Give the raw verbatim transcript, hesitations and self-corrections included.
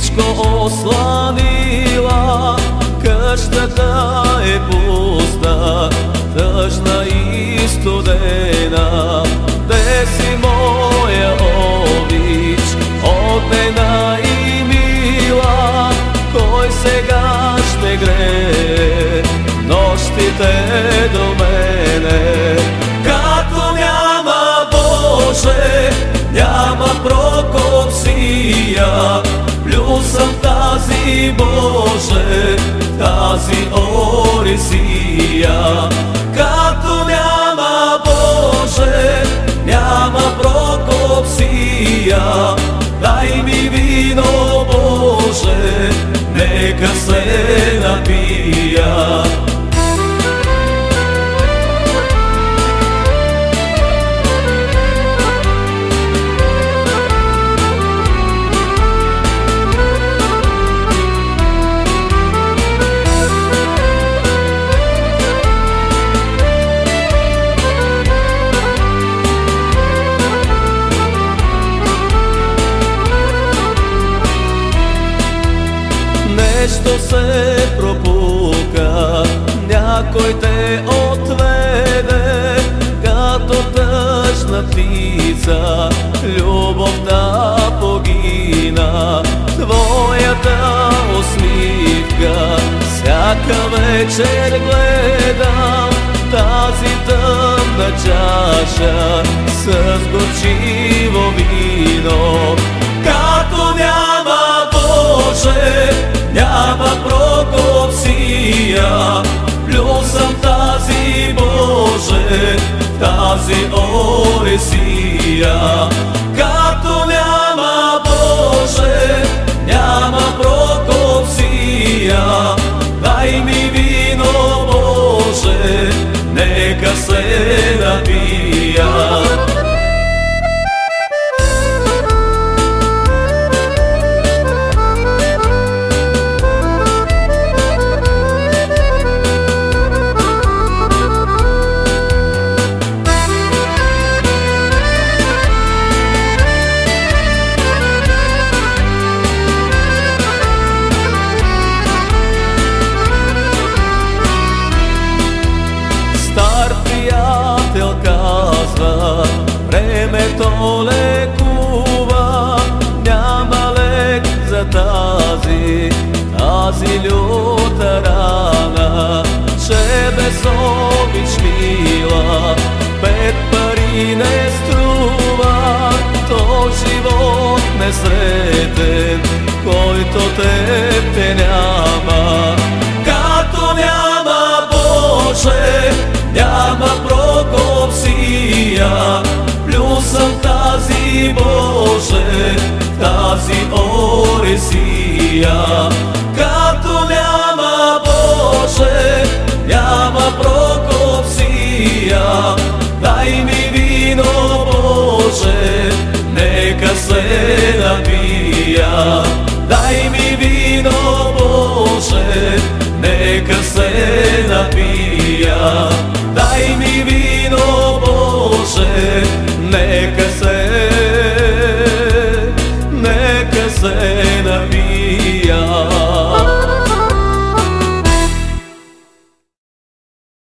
Птичко осланила, къщата е пуста, тъжна и студена. Де си моя обич, отнена и мила, кой сега ще грее нощите до мене? Като няма Боже, няма Прокопсия, плюсам тази Боже, тази Орисия. Като няма Боже, няма Прокопсия, дай ми вино, Боже, нека се напия. Нещо се пропука, някой те отведе, като тъжна птица любовта погина. Твоята усмивка всяка вечер гледам, тази тъмна чаша с горчиво вино. Като няма Боже, няма Прокопсия, плюсам тази Боже, тази Орисия. Като няма Боже, няма Прокопсия, дай ми вино, Боже, нека се напия. Приятел казва, времето лекува, няма лек за тази, тази люта рана. Че без обич мила, пет пари не струва, то живот несретен, който теб те няма. Като няма Боже, няма Прокопсия, плюсам тази Боже, тази Орисия. Като няма Боже, няма Прокопсия, дай ми вино, Боже, нека се напия. Дай ми вино, Боже, нека се напия. Дай ми вино, Боже, нека се